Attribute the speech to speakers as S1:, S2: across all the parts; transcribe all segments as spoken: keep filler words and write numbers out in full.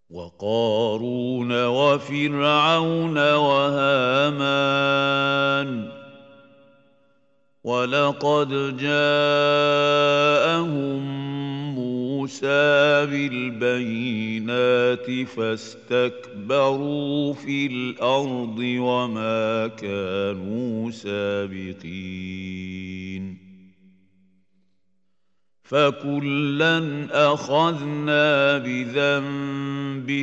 S1: وقارون وفرعون وهامان ولقد جاءهم موسى بالبينات فاستكبروا في الأرض وما كانوا سابقين فكلا أخذنا بذنبه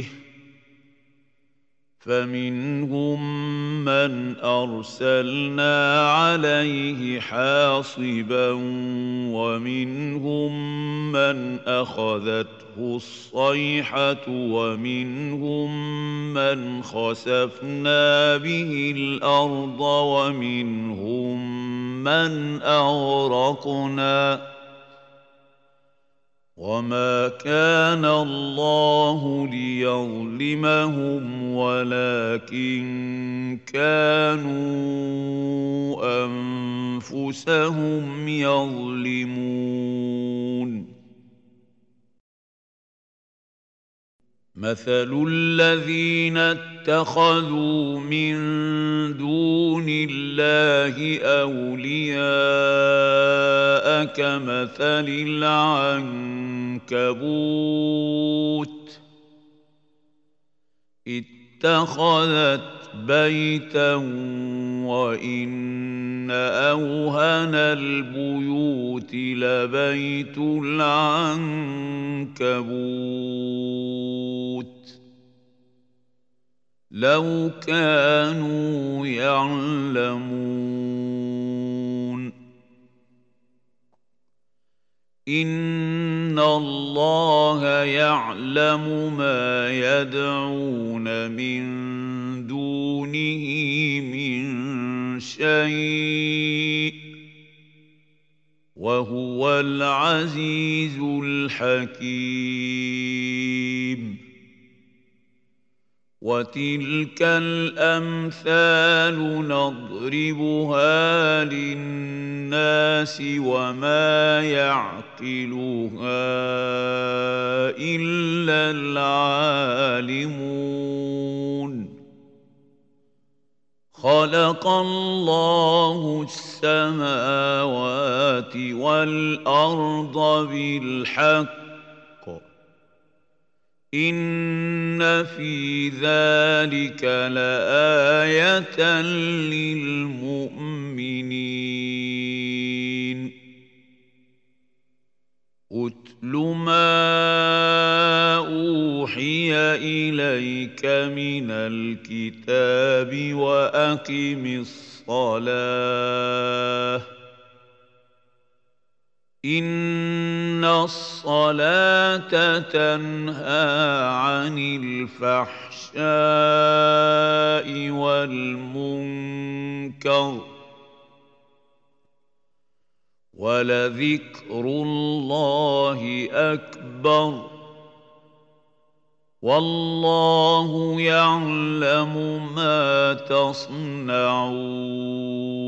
S1: فمنهم من أرسلنا عليه حاصبا ومنهم من أخذته الصيحة ومنهم من خسفنا به الأرض ومنهم من أغرقنا وما كان الله ليظلمهم ولكن كانوا أنفسهم يظلمون مثل الذين اتخذوا من دون الله أولياء كمثل العنكبوت اتخذت بيتا وإن أوهن البيوت لبيت العنكبوت لو كانوا يعلمون إن الله يعلم ما يدعون من دونه من شيء وهو العزيز الحكيم وتلك الأمثال نضربها للناس وما يعقلها إلا العالمون خلق الله السماوات والأرض بالحق إن في ذلك لآية للمؤمنين أتل ما أوحي إليك من الكتاب وأقم الصلاة إن الصلاة تنهى عن الفحشاء والمنكر ولذكر الله أكبر والله يعلم ما تصنعون